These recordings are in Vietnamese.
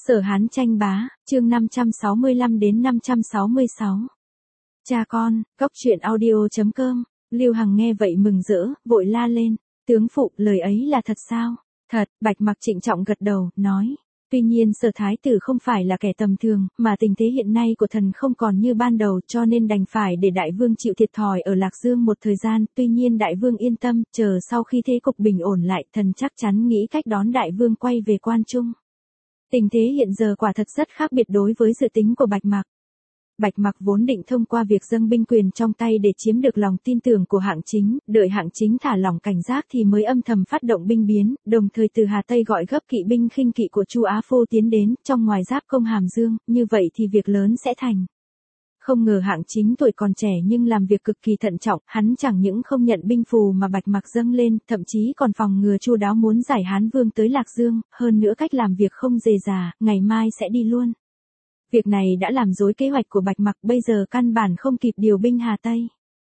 Sở Hán tranh bá, chương 565 đến 566. Cha con, góc truyện audio.com. Lưu Hằng nghe vậy mừng rỡ, vội la lên, tướng phụ, lời ấy là thật sao? Thật, Bạch Mặc trịnh trọng gật đầu, nói. Tuy nhiên Sở Thái tử không phải là kẻ tầm thường, mà tình thế hiện nay của thần không còn như ban đầu, cho nên đành phải để đại vương chịu thiệt thòi ở Lạc Dương một thời gian. Tuy nhiên đại vương yên tâm, chờ sau khi thế cục bình ổn lại, thần chắc chắn nghĩ cách đón đại vương quay về Quan Trung. Tình thế hiện giờ quả thật rất khác biệt đối với dự tính của Bạch Mặc. Bạch Mặc vốn định thông qua việc dâng binh quyền trong tay để chiếm được lòng tin tưởng của Hạng Chính, đợi Hạng Chính thả lỏng cảnh giác thì mới âm thầm phát động binh biến, đồng thời từ Hà Tây gọi gấp kỵ binh khinh kỵ của Chu Á Phô tiến đến, trong ngoài giáp công Hàm Dương, như vậy thì việc lớn sẽ thành. Không ngờ Hạng Chính tuổi còn trẻ nhưng làm việc cực kỳ thận trọng, hắn chẳng những không nhận binh phù mà Bạch Mặc dâng lên, thậm chí còn phòng ngừa chu đáo muốn giải Hán Vương tới Lạc Dương, hơn nữa cách làm việc không dề dà, ngày mai sẽ đi luôn. Việc này đã làm rối kế hoạch của Bạch Mặc, bây giờ căn bản không kịp điều binh Hà Tây.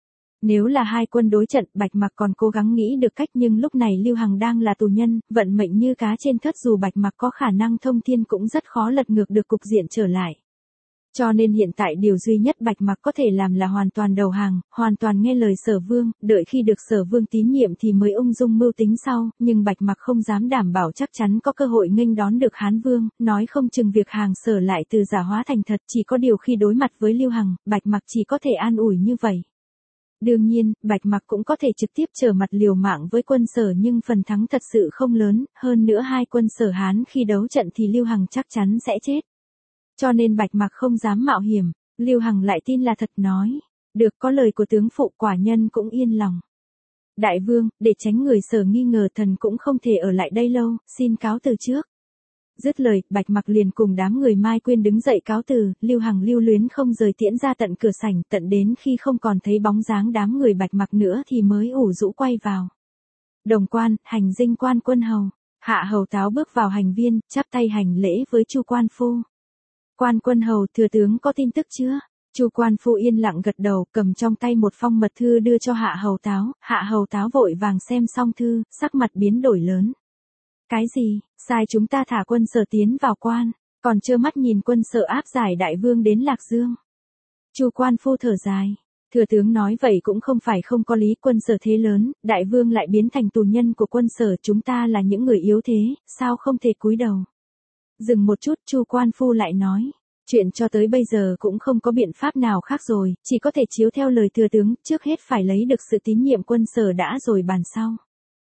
Nếu là hai quân đối trận, Bạch Mặc còn cố gắng nghĩ được cách, nhưng lúc này Lưu Hằng đang là tù nhân, vận mệnh như cá trên thớt, dù Bạch Mặc có khả năng thông thiên cũng rất khó lật ngược được cục diện trở lại. Cho nên hiện tại điều duy nhất Bạch Mặc có thể làm là hoàn toàn đầu hàng, hoàn toàn nghe lời Sở Vương, đợi khi được Sở Vương tín nhiệm thì mới ung dung mưu tính sau, nhưng Bạch Mặc không dám đảm bảo chắc chắn có cơ hội nghênh đón được Hán Vương, nói không chừng việc hàng Sở lại từ giả hóa thành thật, chỉ có điều khi đối mặt với Lưu Hằng, Bạch Mặc chỉ có thể an ủi như vậy. Đương nhiên, Bạch Mặc cũng có thể trực tiếp trở mặt liều mạng với quân Sở, nhưng phần thắng thật sự không lớn, hơn nữa hai quân Sở Hán khi đấu trận thì Lưu Hằng chắc chắn sẽ chết. Cho nên Bạch Mặc không dám mạo hiểm, Lưu Hằng lại tin là thật, nói. Được, có lời của tướng phụ, quả nhân cũng yên lòng. Đại vương, để tránh người Sở nghi ngờ, thần cũng không thể ở lại đây lâu, xin cáo từ trước. Dứt lời, Bạch Mặc liền cùng đám người Mai Quyên đứng dậy cáo từ, Lưu Hằng lưu luyến không rời tiễn ra tận cửa sảnh, tận đến khi không còn thấy bóng dáng đám người Bạch Mặc nữa thì mới ủ rũ quay vào. Đồng quan, hành dinh quan quân hầu. Hạ hầu Táo bước vào hành viên, chắp tay hành lễ với Chu Quan Phu. Quan quân hầu, thừa tướng có tin tức chưa? Chu Quan Phu yên lặng gật đầu, cầm trong tay một phong mật thư đưa cho Hạ hầu Táo. Hạ hầu Táo vội vàng xem xong thư, sắc mặt biến đổi lớn. Cái gì? Sai chúng ta thả quân Sở tiến vào quan, còn trơ mắt nhìn quân Sở áp giải đại vương đến Lạc Dương. Chu Quan Phu thở dài. Thừa tướng nói vậy cũng không phải không có lý, quân Sở thế lớn, đại vương lại biến thành tù nhân của quân Sở, chúng ta là những người yếu thế, sao không thể cúi đầu? Dừng một chút, Chu Quan Phu lại nói, chuyện cho tới bây giờ cũng không có biện pháp nào khác rồi, chỉ có thể chiếu theo lời thừa tướng, trước hết phải lấy được sự tín nhiệm quân Sở đã rồi bàn sau.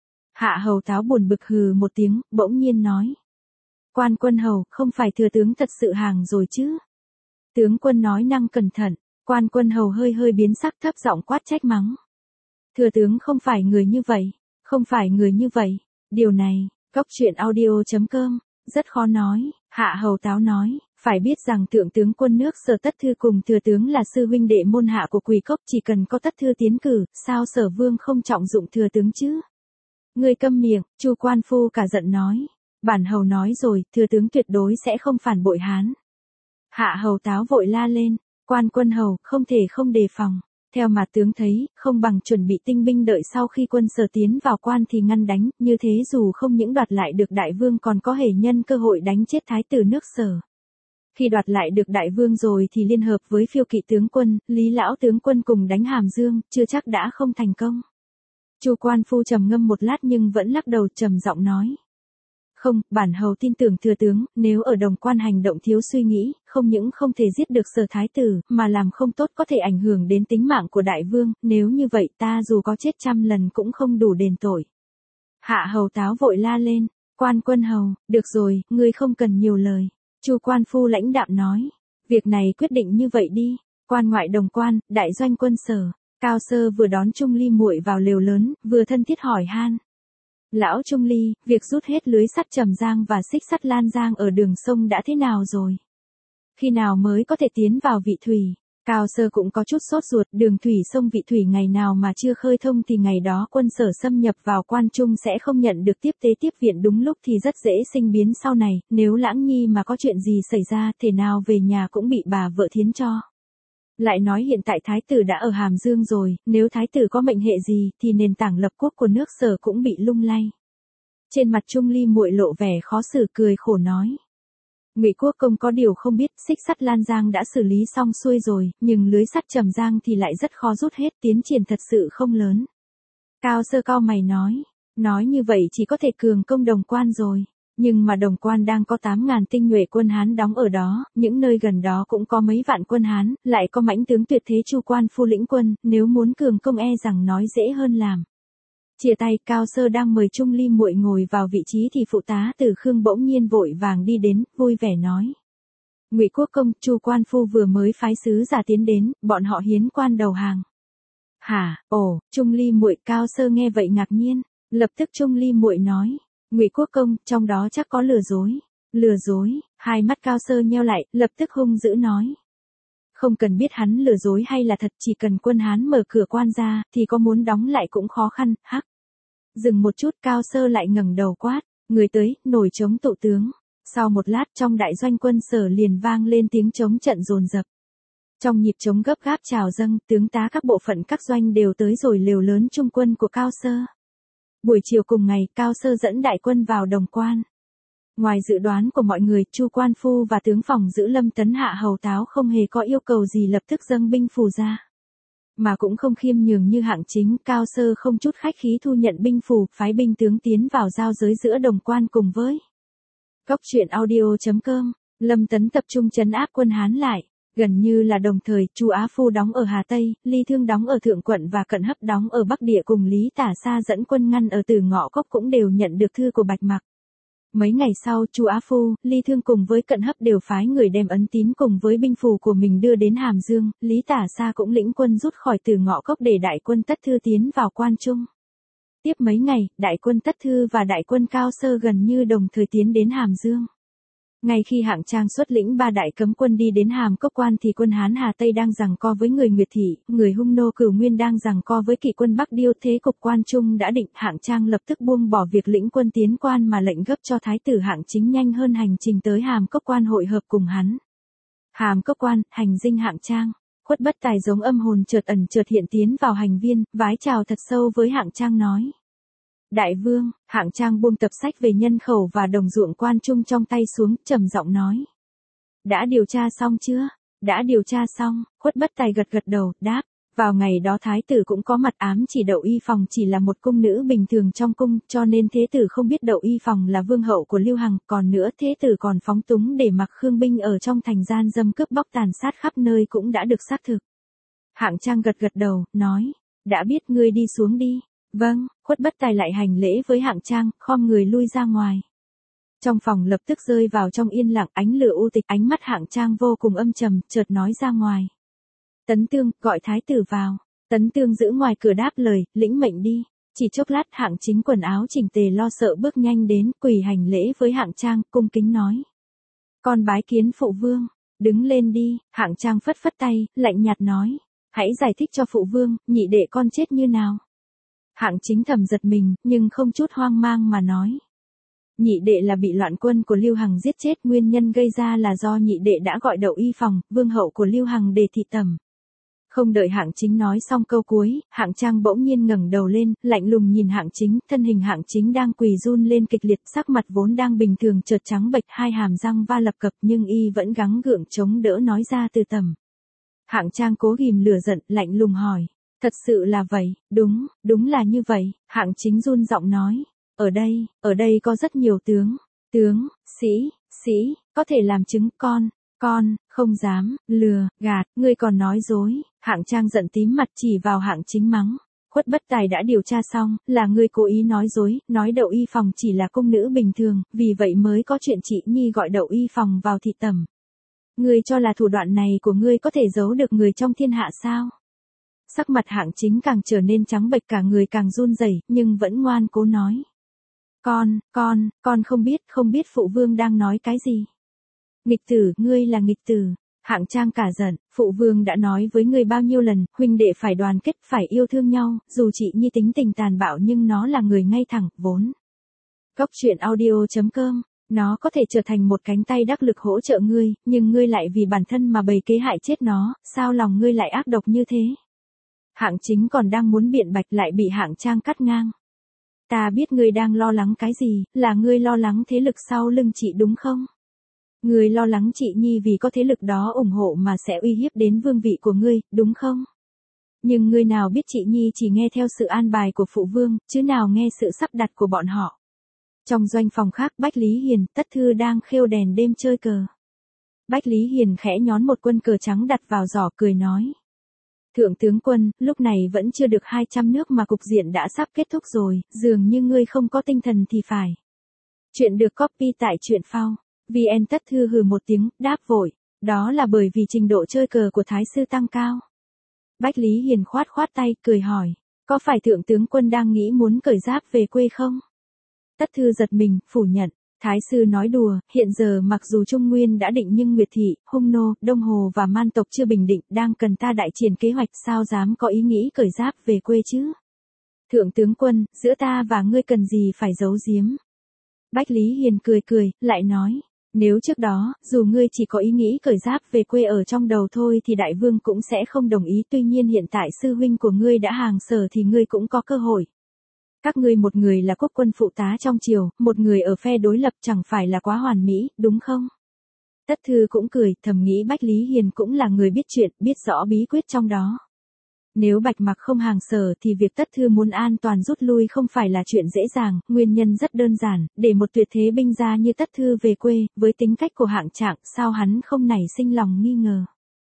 Hạ hầu Táo buồn bực hừ một tiếng, bỗng nhiên nói. Quan quân hầu, không phải thừa tướng thật sự hàng rồi chứ? Tướng quân nói năng cẩn thận. Quan quân hầu hơi hơi biến sắc, thấp giọng quát trách mắng. Thừa tướng không phải người như vậy, không phải người như vậy. Điều này, góc truyện audio.com, rất khó nói. Hạ hầu Táo nói, phải biết rằng thượng tướng quân nước Sở Tất Thư cùng thừa tướng là sư huynh đệ môn hạ của Quỳ Cốc, chỉ cần có Tất Thư tiến cử, sao Sở Vương không trọng dụng thừa tướng chứ? Ngươi câm miệng, Chu Quan Phu cả giận nói. Bản hầu nói rồi, thừa tướng tuyệt đối sẽ không phản bội Hán. Hạ hầu Táo vội la lên, quan quân hầu, không thể không đề phòng. Theo mà tướng thấy, không bằng chuẩn bị tinh binh đợi sau khi quân Sở tiến vào quan thì ngăn đánh, như thế dù không những đoạt lại được đại vương còn có thể nhân cơ hội đánh chết thái tử nước Sở. Khi đoạt lại được đại vương rồi thì liên hợp với Phiêu Kỵ tướng quân, Lý lão tướng quân cùng đánh Hàm Dương, chưa chắc đã không thành công. Chu Quan Phu trầm ngâm một lát nhưng vẫn lắc đầu, trầm giọng nói. Không, bản hầu tin tưởng thừa tướng, nếu ở Đồng Quan hành động thiếu suy nghĩ, không những không thể giết được Sở thái tử, mà làm không tốt có thể ảnh hưởng đến tính mạng của đại vương, nếu như vậy ta dù có chết 100 lần cũng không đủ đền tội. Hạ hầu Táo vội la lên, quan quân hầu, được rồi, ngươi không cần nhiều lời. Chu Quan Phu lãnh đạm nói, việc này quyết định như vậy đi. Quan ngoại Đồng Quan, đại doanh quân Sở. Cao Sơ vừa đón Trung Ly muội vào lều lớn, vừa thân thiết hỏi han. Lão Trung Ly, việc rút hết lưới sắt Trầm Giang và xích sắt Lan Giang ở đường sông đã thế nào rồi? Khi nào mới có thể tiến vào Vị Thủy? Cao Sơ cũng có chút sốt ruột, đường thủy sông Vị Thủy ngày nào mà chưa khơi thông thì ngày đó quân Sở xâm nhập vào Quan Trung sẽ không nhận được tiếp tế tiếp viện đúng lúc thì rất dễ sinh biến sau này, nếu Lãng Nhi mà có chuyện gì xảy ra thể nào về nhà cũng bị bà vợ thiến cho. Lại nói hiện tại thái tử đã ở Hàm Dương rồi, nếu thái tử có mệnh hệ gì thì nền tảng lập quốc của nước Sở cũng bị lung lay. Trên mặt Trung Ly muội lộ vẻ khó xử, cười khổ nói. Ngụy Quốc Công có điều không biết, xích sắt Lan Giang đã xử lý xong xuôi rồi, nhưng lưới sắt Trầm Giang thì lại rất khó rút hết, tiến triển thật sự không lớn. Cao Sơ cau mày nói như vậy chỉ có thể cường công Đồng Quan rồi. Nhưng mà Đồng Quan đang có 8.000 tinh nhuệ quân Hán đóng ở đó, những nơi gần đó cũng có mấy vạn quân Hán, lại có mãnh tướng tuyệt thế Chu Quan Phu lĩnh quân, nếu muốn cường công e rằng nói dễ hơn làm. Chia tay, Cao Sơ đang mời Trung Ly muội ngồi vào vị trí thì phụ tá Từ Khương bỗng nhiên vội vàng đi đến, vui vẻ nói: Ngụy Quốc Công, Chu Quan Phu vừa mới phái sứ giả tiến đến, bọn họ hiến quan đầu hàng. Hả? Ồ, Trung Ly muội. Cao Sơ nghe vậy ngạc nhiên, lập tức Trung Ly muội nói: Ngụy Quốc Công, trong đó chắc có lừa dối. Lừa dối? Hai mắt Cao Sơ nheo lại, lập tức hung dữ nói: Không cần biết hắn lừa dối hay là thật, chỉ cần quân Hán mở cửa quan ra, thì có muốn đóng lại cũng khó khăn. Hắc. Dừng một chút, Cao Sơ lại ngẩng đầu quát: Người tới, nổi trống tụ tướng. Sau một lát, trong đại doanh quân Sở liền vang lên tiếng trống trận dồn dập. Trong nhịp trống gấp gáp trào dâng, tướng tá các bộ phận các doanh đều tới rồi lều lớn trung quân của Cao Sơ. Buổi chiều cùng ngày, Cao Sơ dẫn đại quân vào Đồng Quan. Ngoài dự đoán của mọi người, Chu Quan Phu và tướng phòng giữ Lâm Tấn Hạ hầu táo không hề có yêu cầu gì lập tức dâng binh phù ra. Mà cũng không khiêm nhường như Hạng Chính, Cao Sơ không chút khách khí thu nhận binh phù, phái binh tướng tiến vào giao giới giữa Đồng Quan cùng với Cốc truyện audio.com. Lâm Tấn tập trung trấn áp quân Hán lại. Gần như là đồng thời, Chu Á Phu đóng ở Hà Tây, Ly Thương đóng ở Thượng Quận và Cận Hấp đóng ở Bắc Địa cùng Lý Tả Sa dẫn quân ngăn ở Từ Ngọ Cốc cũng đều nhận được thư của Bạch Mặc. Mấy ngày sau, Chu Á Phu, Ly Thương cùng với Cận Hấp đều phái người đem ấn tín cùng với binh phù của mình đưa đến Hàm Dương, Lý Tả Sa cũng lĩnh quân rút khỏi Từ Ngọ Cốc để đại quân Tất Thư tiến vào Quan Trung. Tiếp mấy ngày, đại quân Tất Thư và đại quân Cao Sơ gần như đồng thời tiến đến Hàm Dương. Ngay khi Hạng Trang xuất lĩnh 3 đại cấm quân đi đến Hàm Cốc Quan thì quân Hán Hà Tây đang giằng co với người Nguyệt Thị, người Hung Nô Cửu Nguyên đang giằng co với kỵ quân Bắc Điêu, thế cục Quan Trung đã định. Hạng Trang lập tức buông bỏ việc lĩnh quân tiến quan mà lệnh gấp cho Thái tử Hạng Chính nhanh hơn hành trình tới Hàm Cốc Quan hội hợp cùng hắn. Hàm Cốc Quan, hành dinh Hạng Trang. Khuất Bất Tài giống âm hồn chợt ẩn chợt hiện tiến vào hành viên, vái chào thật sâu với Hạng Trang nói: Đại vương. Hạng Trang buông tập sách về nhân khẩu và đồng ruộng Quan Trung trong tay xuống, trầm giọng nói: Đã điều tra xong chưa? Đã điều tra xong. Khuất Bất Tài gật gật đầu, đáp: Vào ngày đó thái tử cũng có mặt, ám chỉ Đậu Y Phòng chỉ là một cung nữ bình thường trong cung, cho nên thế tử không biết Đậu Y Phòng là vương hậu của Lưu Hằng, còn nữa thế tử còn phóng túng để mặc Khương binh ở trong thành gian dâm cướp bóc tàn sát khắp nơi cũng đã được xác thực. Hạng Trang gật gật đầu, nói: Đã biết, ngươi đi xuống đi. Vâng. Khuất Bất Tài lại hành lễ với Hạng Trang, khom người lui ra ngoài. Trong phòng lập tức rơi vào trong yên lặng, ánh lửa u tịch, ánh mắt Hạng Trang vô cùng âm trầm, chợt nói ra ngoài: Tấn Tương, gọi thái tử vào. Tấn Tương giữ ngoài cửa đáp lời: Lĩnh mệnh đi. Chỉ chốc lát, Hạng Chính quần áo chỉnh tề lo sợ bước nhanh đến, quỳ hành lễ với Hạng Trang, cung kính nói: Con bái kiến phụ vương. Đứng lên đi. Hạng Trang phất phất tay, lạnh nhạt nói: Hãy giải thích cho phụ vương, nhị đệ con chết như nào. Hạng Chính thầm giật mình, nhưng không chút hoang mang mà nói: Nhị đệ là bị loạn quân của Lưu Hằng giết chết, nguyên nhân gây ra là do nhị đệ đã gọi Đậu Y Phòng, vương hậu của Lưu Hằng để thị tẩm. Không đợi Hạng Chính nói xong câu cuối, Hạng Trang bỗng nhiên ngẩng đầu lên, lạnh lùng nhìn Hạng Chính, thân hình Hạng Chính đang quỳ run lên kịch liệt, sắc mặt vốn đang bình thường chợt trắng bệch, hai hàm răng va lập cập nhưng y vẫn gắng gượng chống đỡ nói ra từ tầm. Hạng Trang cố ghìm lửa giận, lạnh lùng hỏi: Thật sự là vậy? Đúng là như vậy. Hạng Chính run giọng nói: Ở đây có rất nhiều tướng, sĩ, có thể làm chứng. Con, không dám, lừa, gạt, ngươi còn nói dối. Hạng Trang giận tím mặt chỉ vào Hạng Chính mắng: Khuất Bất Tài đã điều tra xong, là ngươi cố ý nói dối, nói Đậu Y Phòng chỉ là cung nữ bình thường, vì vậy mới có chuyện chị Nhi gọi Đậu Y Phòng vào thị tẩm. Ngươi cho là thủ đoạn này của ngươi có thể giấu được người trong thiên hạ sao? Sắc mặt Hạng Chính càng trở nên trắng bệch, cả người càng run rẩy, nhưng vẫn ngoan cố nói: Con không biết phụ vương đang nói cái gì. Nghịch tử, ngươi là nghịch tử. Hạng Trang cả giận: Phụ vương đã nói với ngươi bao nhiêu lần, huynh đệ phải đoàn kết, phải yêu thương nhau, dù chị Nhi tính tình tàn bạo nhưng nó là người ngay thẳng, vốn. Cốc truyện audio.com. Nó có thể trở thành một cánh tay đắc lực hỗ trợ ngươi, nhưng ngươi lại vì bản thân mà bày kế hại chết nó, sao lòng ngươi lại ác độc như thế? Hạng Chính còn đang muốn biện bạch lại bị Hạng Trang cắt ngang: Ta biết ngươi đang lo lắng cái gì, là ngươi lo lắng thế lực sau lưng chị đúng không? Ngươi lo lắng chị Nhi vì có thế lực đó ủng hộ mà sẽ uy hiếp đến vương vị của ngươi, đúng không? Nhưng ngươi nào biết chị Nhi chỉ nghe theo sự an bài của phụ vương, chứ nào nghe sự sắp đặt của bọn họ. Trong doanh phòng khác Bách Lý Hiền, Tất Thư đang khêu đèn đêm chơi cờ. Bách Lý Hiền khẽ nhón một quân cờ trắng đặt vào giỏ cười nói. Thượng tướng quân, lúc này vẫn chưa được 200 nước mà cục diện đã sắp kết thúc rồi, dường như ngươi không có tinh thần thì phải. Chuyện được copy tại truyện phao. VN. Tất Thư hừ một tiếng, đáp vội. Đó là bởi vì trình độ chơi cờ của Thái sư tăng cao. Bách Lý Hiền khoát khoát tay, cười hỏi. Có phải thượng tướng quân đang nghĩ muốn cởi giáp về quê không? Tất Thư giật mình, phủ nhận. Thái sư nói đùa, hiện giờ mặc dù Trung Nguyên đã định nhưng Nguyệt Thị, Hung Nô, Đông Hồ và Man tộc chưa bình định, đang cần ta đại triển kế hoạch, sao dám có ý nghĩ cởi giáp về quê chứ? Thượng tướng quân, giữa ta và ngươi cần gì phải giấu giếm? Bách Lý Hiền cười cười, lại nói, nếu trước đó, dù ngươi chỉ có ý nghĩ cởi giáp về quê ở trong đầu thôi thì đại vương cũng sẽ không đồng ý, tuy nhiên hiện tại sư huynh của ngươi đã hàng sở thì ngươi cũng có cơ hội. Các ngươi một người là quốc quân phụ tá trong triều, một người ở phe đối lập chẳng phải là quá hoàn mỹ, đúng không? Tất Thư cũng cười, thầm nghĩ Bách Lý Hiền cũng là người biết chuyện, biết rõ bí quyết trong đó. Nếu Bạch Mặc không hàng sở thì việc Tất Thư muốn an toàn rút lui không phải là chuyện dễ dàng, nguyên nhân rất đơn giản, để một tuyệt thế binh gia như Tất Thư về quê, với tính cách của Hạng Trạng, sao hắn không nảy sinh lòng nghi ngờ.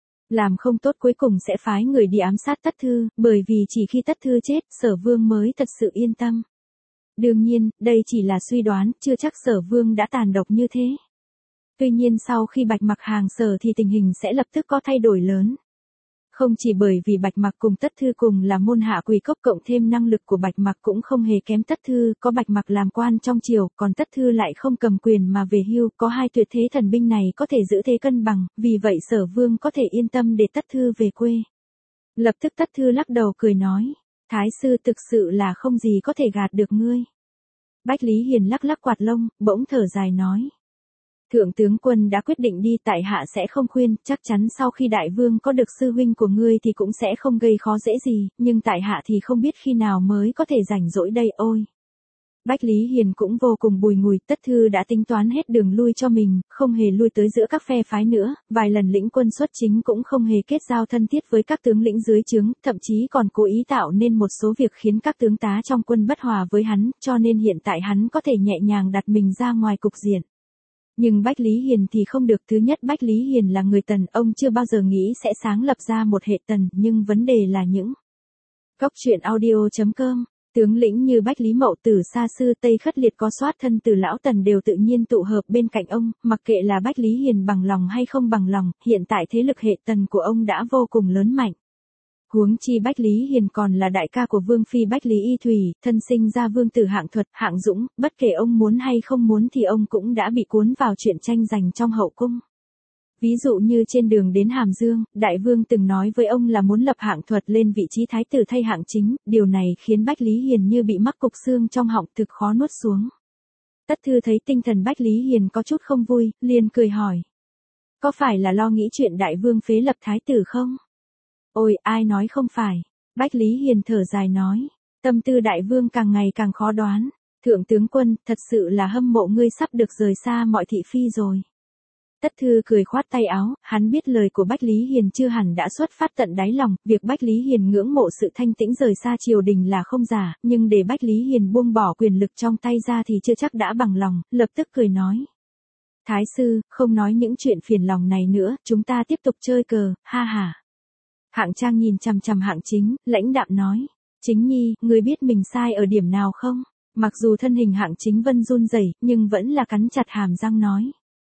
Làm không tốt cuối cùng sẽ phái người đi ám sát Tất Thư, bởi vì chỉ khi Tất Thư chết, Sở Vương mới thật sự yên tâm. Đương nhiên, đây chỉ là suy đoán, chưa chắc Sở Vương đã tàn độc như thế. Tuy nhiên sau khi Bạch Mặc hàng sở thì tình hình sẽ lập tức có thay đổi lớn. Không chỉ bởi vì Bạch Mặc cùng Tất Thư cùng là môn hạ Quỳ Cốc, cộng thêm năng lực của Bạch Mặc cũng không hề kém Tất Thư, có Bạch Mặc làm quan trong triều, còn Tất Thư lại không cầm quyền mà về hưu, có hai tuyệt thế thần binh này có thể giữ thế cân bằng, vì vậy Sở Vương có thể yên tâm để Tất Thư về quê. Lập tức Tất Thư lắc đầu cười nói, Thái sư thực sự là không gì có thể gạt được ngươi. Bách Lý Hiền lắc lắc quạt lông, bỗng thở dài nói. Thượng tướng quân đã quyết định đi, tại hạ sẽ không khuyên, chắc chắn sau khi đại vương có được sư huynh của ngươi thì cũng sẽ không gây khó dễ gì, nhưng tại hạ thì không biết khi nào mới có thể rảnh rỗi đây ôi. Bách Lý Hiền cũng vô cùng bùi ngùi, Tất Thư đã tính toán hết đường lui cho mình, không hề lui tới giữa các phe phái nữa, vài lần lĩnh quân xuất chính cũng không hề kết giao thân thiết với các tướng lĩnh dưới trướng, thậm chí còn cố ý tạo nên một số việc khiến các tướng tá trong quân bất hòa với hắn, cho nên hiện tại hắn có thể nhẹ nhàng đặt mình ra ngoài cục diện. Nhưng Bách Lý Hiền thì không được, thứ nhất Bách Lý Hiền là người Tần, ông chưa bao giờ nghĩ sẽ sáng lập ra một hệ Tần, nhưng vấn đề là những Góc truyện audio.com, tướng lĩnh như Bách Lý Mậu Tử, Sa Sư Tây Khất Liệt có soát thân từ lão Tần đều tự nhiên tụ hợp bên cạnh ông, mặc kệ là Bách Lý Hiền bằng lòng hay không bằng lòng, hiện tại thế lực hệ Tần của ông đã vô cùng lớn mạnh. Huống chi Bách Lý Hiền còn là đại ca của Vương Phi Bách Lý Y Thủy, thân sinh ra Vương tử Hạng Thuật, Hạng Dũng, bất kể ông muốn hay không muốn thì ông cũng đã bị cuốn vào chuyện tranh giành trong hậu cung. Ví dụ như trên đường đến Hàm Dương, Đại Vương từng nói với ông là muốn lập Hạng Thuật lên vị trí thái tử thay Hạng Chính, điều này khiến Bách Lý Hiền như bị mắc cục xương trong họng, thực khó nuốt xuống. Tất Thư thấy tinh thần Bách Lý Hiền có chút không vui, liền cười hỏi. Có phải là lo nghĩ chuyện Đại Vương phế lập thái tử không? Ôi, ai nói không phải. Bách Lý Hiền thở dài nói. Tâm tư Đại Vương càng ngày càng khó đoán. Thượng tướng quân, thật sự là hâm mộ ngươi sắp được rời xa mọi thị phi rồi. Tất Thư cười khoát tay áo, hắn biết lời của Bách Lý Hiền chưa hẳn đã xuất phát tận đáy lòng, việc Bách Lý Hiền ngưỡng mộ sự thanh tĩnh rời xa triều đình là không giả, nhưng để Bách Lý Hiền buông bỏ quyền lực trong tay ra thì chưa chắc đã bằng lòng, lập tức cười nói. Thái sư, không nói những chuyện phiền lòng này nữa, chúng ta tiếp tục chơi cờ, ha ha. Hạng Trang nhìn chằm chằm Hạng Chính, lãnh đạm nói. Chính nhi, ngươi biết mình sai ở điểm nào không? Mặc dù thân hình Hạng Chính Vân run rẩy, nhưng vẫn là cắn chặt hàm răng nói.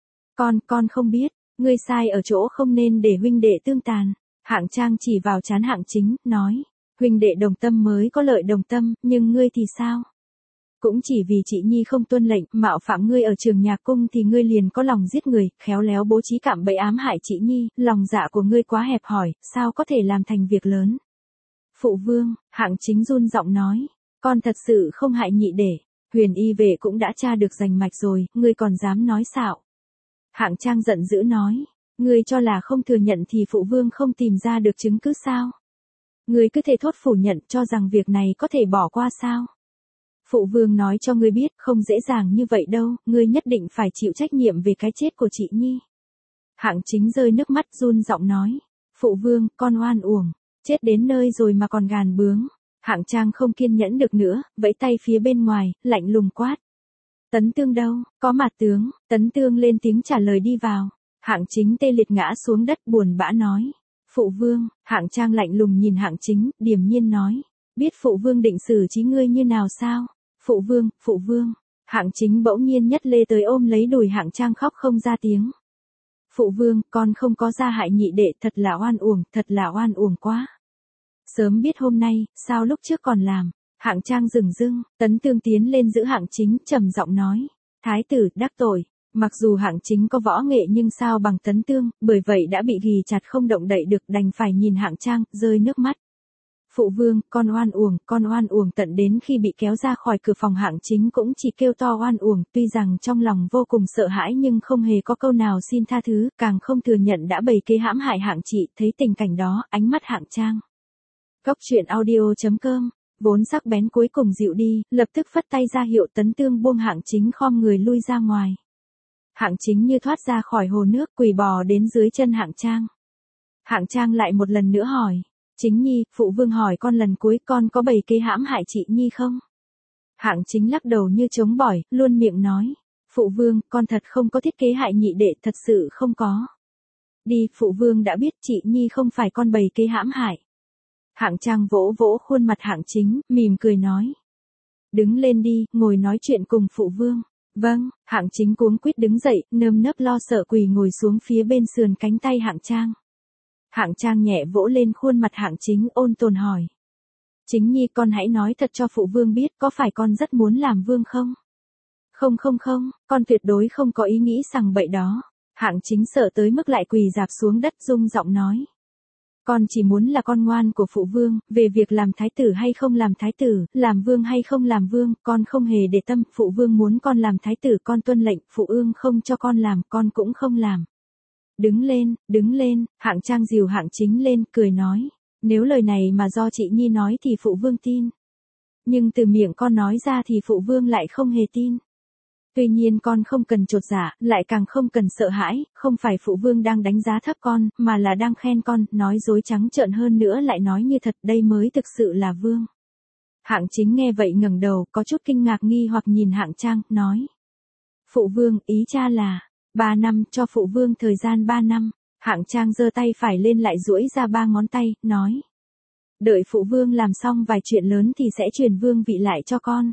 Con không biết, ngươi sai ở chỗ không nên để huynh đệ tương tàn. Hạng Trang chỉ vào trán Hạng Chính, nói. Huynh đệ đồng tâm mới có lợi đồng tâm, nhưng ngươi thì sao? Cũng chỉ vì chị nhi không tuân lệnh, mạo phạm ngươi ở trường nhạc cung thì ngươi liền có lòng giết người, khéo léo bố trí cạm bẫy ám hại chị nhi, lòng dạ của ngươi quá hẹp hòi, sao có thể làm thành việc lớn. Phụ vương, Hạng Chính run giọng nói, con thật sự không hại nhị để, Huyền Y vệ cũng đã tra được rành mạch rồi, ngươi còn dám nói xạo. Hạng Trang giận dữ nói, ngươi cho là không thừa nhận thì phụ vương không tìm ra được chứng cứ sao? Ngươi cứ thể thốt phủ nhận cho rằng việc này có thể bỏ qua sao? Phụ vương nói cho ngươi biết, không dễ dàng như vậy đâu, ngươi nhất định phải chịu trách nhiệm về cái chết của chị Nhi. Hạng Chính rơi nước mắt run giọng nói. Phụ vương, con oan uổng, chết đến nơi rồi mà còn gàn bướng. Hạng Trang không kiên nhẫn được nữa, vẫy tay phía bên ngoài, lạnh lùng quát. Tấn Tương đâu, có mặt tướng, Tấn Tương lên tiếng trả lời đi vào. Hạng Chính tê liệt ngã xuống đất buồn bã nói. Phụ vương, Hạng Trang lạnh lùng nhìn Hạng Chính, điềm nhiên nói. Biết phụ vương định xử trí ngươi như nào sao? Phụ vương. Hạng Chính bỗng nhiên nhất lê tới ôm lấy đùi Hạng Trang khóc không ra tiếng. Phụ vương, con không có gia hại nhị đệ, thật là oan uổng quá. Sớm biết hôm nay, sao lúc trước còn làm? Hạng Trang dửng dưng, Tấn Tương tiến lên giữ Hạng Chính, trầm giọng nói. Thái tử, đắc tội. Mặc dù Hạng Chính có võ nghệ nhưng sao bằng Tấn Tương, bởi vậy đã bị ghì chặt không động đậy được, đành phải nhìn Hạng Trang, rơi nước mắt. Phụ vương, con oan uổng tận đến khi bị kéo ra khỏi cửa phòng Hạng Chính cũng chỉ kêu to oan uổng, tuy rằng trong lòng vô cùng sợ hãi nhưng không hề có câu nào xin tha thứ, càng không thừa nhận đã bày kế hãm hại Hạng Trị, thấy tình cảnh đó, ánh mắt Hạng Trang. Góc truyện audio.com, vốn sắc bén cuối cùng dịu đi, lập tức phất tay ra hiệu Tấn Tương buông Hạng Chính khom người lui ra ngoài. Hạng Chính như thoát ra khỏi hồ nước, quỳ bò đến dưới chân Hạng Trang. Hạng Trang lại một lần nữa hỏi. Chính Nhi, phụ vương hỏi con lần cuối con có bày kế hãm hại chị Nhi không? Hạng Chính lắc đầu như chống bỏi, luôn miệng nói. Phụ vương, con thật không có thiết kế hại nhị đệ, thật sự không có. Đi, phụ vương đã biết chị Nhi không phải con bày kế hãm hại. Hạng Trang vỗ vỗ khuôn mặt Hạng Chính, mỉm cười nói. Đứng lên đi, ngồi nói chuyện cùng phụ vương. Vâng, Hạng Chính cuống quýt đứng dậy, nơm nớp lo sợ quỳ ngồi xuống phía bên sườn cánh tay Hạng Trang. Hạng Trang nhẹ vỗ lên khuôn mặt Hạng Chính, ôn tồn hỏi. Chính Nhi, con hãy nói thật cho phụ vương biết, có phải con rất muốn làm vương không? Không, con tuyệt đối không có ý nghĩ sằng bậy đó. Hạng Chính sợ tới mức lại quỳ rạp xuống đất rung giọng nói. Con chỉ muốn là con ngoan của phụ vương, về việc làm thái tử hay không làm thái tử, làm vương hay không làm vương, con không hề để tâm, phụ vương muốn con làm thái tử con tuân lệnh, phụ vương không cho con làm, con cũng không làm. Đứng lên, Hạng Trang dìu Hạng Chính lên, cười nói. Nếu lời này mà do chị Nhi nói thì phụ vương tin. Nhưng từ miệng con nói ra thì phụ vương lại không hề tin. Tuy nhiên con không cần chột dạ, lại càng không cần sợ hãi, không phải phụ vương đang đánh giá thấp con, mà là đang khen con, nói dối trắng trợn hơn nữa lại nói như thật, đây mới thực sự là vương. Hạng Chính nghe vậy ngẩng đầu, có chút kinh ngạc nghi hoặc nhìn Hạng Trang, nói. Phụ vương, ý cha là, 3 năm, cho phụ vương thời gian 3 năm. Hạng Trang giơ tay phải lên lại duỗi ra 3 ngón tay, nói. Đợi phụ vương làm xong vài chuyện lớn thì sẽ truyền vương vị lại cho con.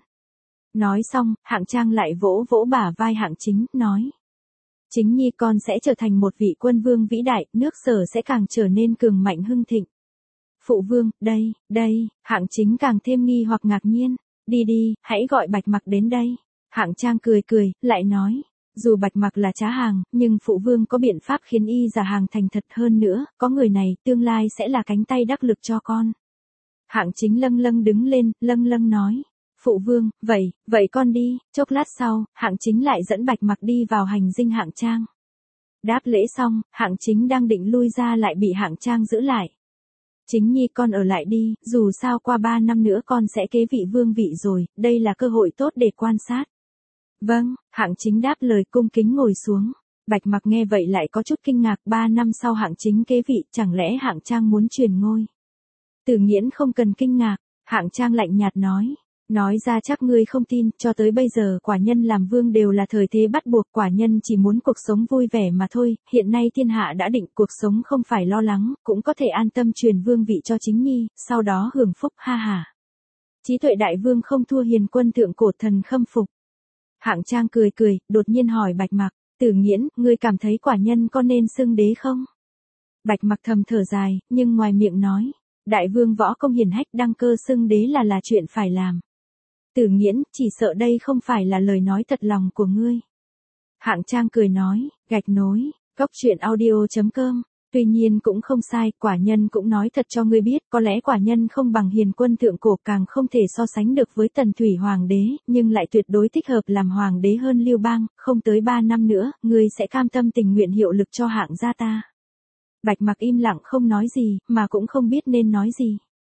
Nói xong, Hạng Trang lại vỗ vỗ bả vai Hạng Chính, nói. Chính Nhi, con sẽ trở thành một vị quân vương vĩ đại, nước Sở sẽ càng trở nên cường mạnh hưng thịnh. Phụ vương, đây, Hạng Chính càng thêm nghi hoặc ngạc nhiên. Đi, hãy gọi Bạch Mặc đến đây. Hạng Trang cười, lại nói. Dù Bạch Mặc là trá hàng, nhưng phụ vương có biện pháp khiến y giả hàng thành thật hơn nữa, có người này, tương lai sẽ là cánh tay đắc lực cho con. Hạng Chính lâng đứng lên, lâng nói. Phụ vương, vậy con đi. Chốc lát sau, Hạng Chính lại dẫn Bạch Mặc đi vào hành dinh Hạng Trang. Đáp lễ xong, Hạng Chính đang định lui ra lại bị Hạng Trang giữ lại. Chính Nhi, con ở lại đi, dù sao qua 3 năm nữa con sẽ kế vị vương vị rồi, đây là cơ hội tốt để quan sát. Vâng, Hạng Chính đáp lời cung kính ngồi xuống. Bạch Mặc nghe vậy lại có chút kinh ngạc, 3 năm sau Hạng Chính kế vị, chẳng lẽ Hạng Trang muốn truyền ngôi? Tử Nghiễn không cần kinh ngạc, Hạng Trang lạnh nhạt nói. Nói ra chắc ngươi không tin, cho tới bây giờ quả nhân làm vương đều là thời thế bắt buộc, quả nhân chỉ muốn cuộc sống vui vẻ mà thôi, hiện nay thiên hạ đã định, cuộc sống không phải lo lắng, cũng có thể an tâm truyền vương vị cho Chính Nhi, sau đó hưởng phúc, ha ha. Trí tuệ đại vương không thua hiền quân thượng cổ, thần khâm phục. Hạng Trang cười, đột nhiên hỏi Bạch Mặc, Tử Nghiễn, ngươi cảm thấy quả nhân có nên xưng đế không? Bạch Mặc thầm thở dài, nhưng ngoài miệng nói, đại vương võ công hiển hách, đăng cơ xưng đế là chuyện phải làm. Tử Nghiễn, chỉ sợ đây không phải là lời nói thật lòng của ngươi. Hạng Trang cười nói, gạch nối, góc truyện audio.com. Tuy nhiên cũng không sai, quả nhân cũng nói thật cho ngươi biết, có lẽ quả nhân không bằng hiền quân thượng cổ, càng không thể so sánh được với Tần Thủy Hoàng đế, nhưng lại tuyệt đối thích hợp làm hoàng đế hơn Lưu Bang, không tới 3 năm nữa, ngươi sẽ cam tâm tình nguyện hiệu lực cho Hạng gia ta. Bạch Mặc im lặng không nói gì, mà cũng không biết nên nói gì.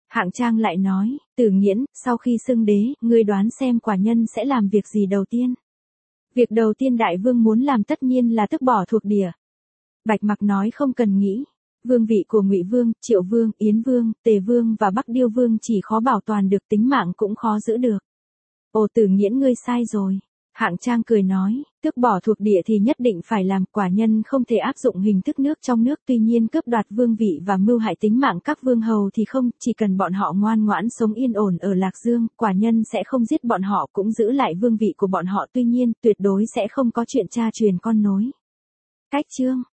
Hạng Trang lại nói, Tử Nghiễn, sau khi xưng đế, ngươi đoán xem quả nhân sẽ làm việc gì đầu tiên? Việc đầu tiên đại vương muốn làm tất nhiên là tước bỏ thuộc địa. Bạch Mặc nói không cần nghĩ. Vương vị của Ngụy Vương, Triệu Vương, Yến Vương, Tề Vương và Bắc Điêu Vương chỉ khó bảo toàn được, tính mạng cũng khó giữ được. Ồ, Tử Nghiễn, ngươi sai rồi. Hạng Trang cười nói, tước bỏ thuộc địa thì nhất định phải làm, quả nhân không thể áp dụng hình thức nước trong nước, tuy nhiên cướp đoạt vương vị và mưu hại tính mạng các vương hầu thì không, chỉ cần bọn họ ngoan ngoãn sống yên ổn ở Lạc Dương, quả nhân sẽ không giết bọn họ, cũng giữ lại vương vị của bọn họ, tuy nhiên tuyệt đối sẽ không có chuyện cha truyền con nối. Cách chương